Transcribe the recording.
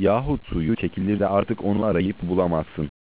Yahut suyu çekilir de artık onu arayıp bulamazsın.